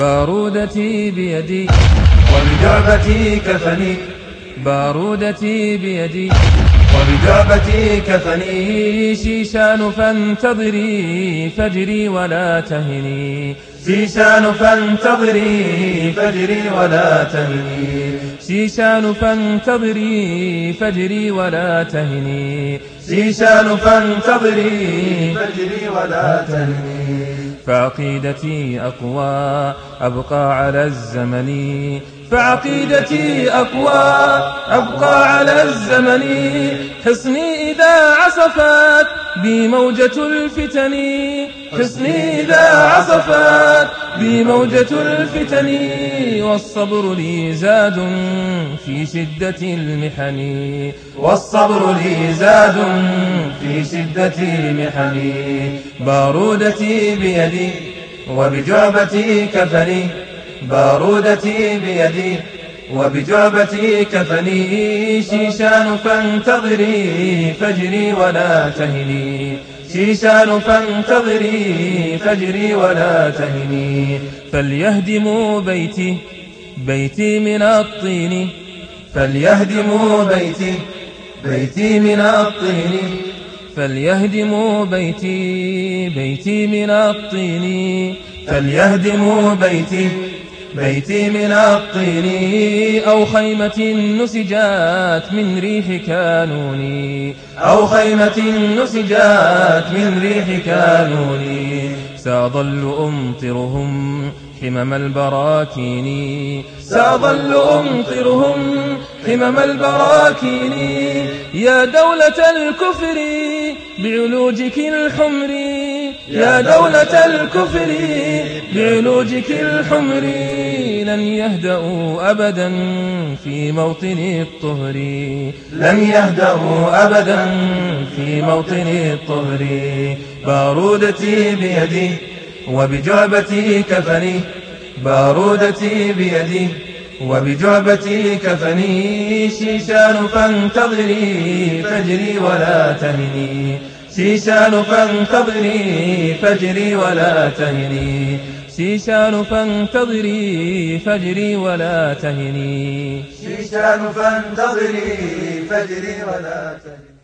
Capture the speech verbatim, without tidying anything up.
بارودتي بيدي وبجعبتي كفني، بارودتي بيدي وبجعبتي كفني. شيشان فانتظري فجري ولا تهني، شيشان فانتظري فجري ولا تهني، شيشان فانتظري فجري ولا تهني، شيشان فانتظري فجري ولا تهني. فعقيدتي أقوى أبقى على الزمن، فعقيدتي أقوى أبقى على الزمن. حصني إذا عصفت بي موجة الفتن، حصني إذا عصفت بي موجة الفتن. والصبر لي زاد في شدة المحن، والصبر لي زاد في شدة المحن. بارودتي بيدي وبجعبتي كفني، بارودتي بيدي وبجعبتي كفني. شيشان فانتظري فجري ولا تهني، شيشان فانتظري فجري ولا تهني. فليهدموا بيتي بيتي من الطين، فليهدموا بيتي بيتي من الطين، فليهدموا بيتي بيتي من الطين، فليهدموا بيتي بيتي من الطين. أو خيمة نسجات من ريح كانوني، أو خيمة نسجات من ريح كانوني. سأظل أمطرهم حمم البراكين، سأظل أمطرهم حمم البراكين. يا دولة الكفر بعلوجك الحمر، يا دولة الكفر بعلوجك الحمر. لن يهدأوا أبدا في موطن الطهر، لن يهدأوا أبدا في موطن الطهر. بارودتي بيدي وبجعبتي كفني، بارودتي بيدي وبجعبتي كفني. شيشان فانتظري فجري ولا تهني، شيشان فانتظري فجري ولا تهني، شيشان فانتظري فجري ولا تهني، شيشان فانتظري فجري ولا تهني.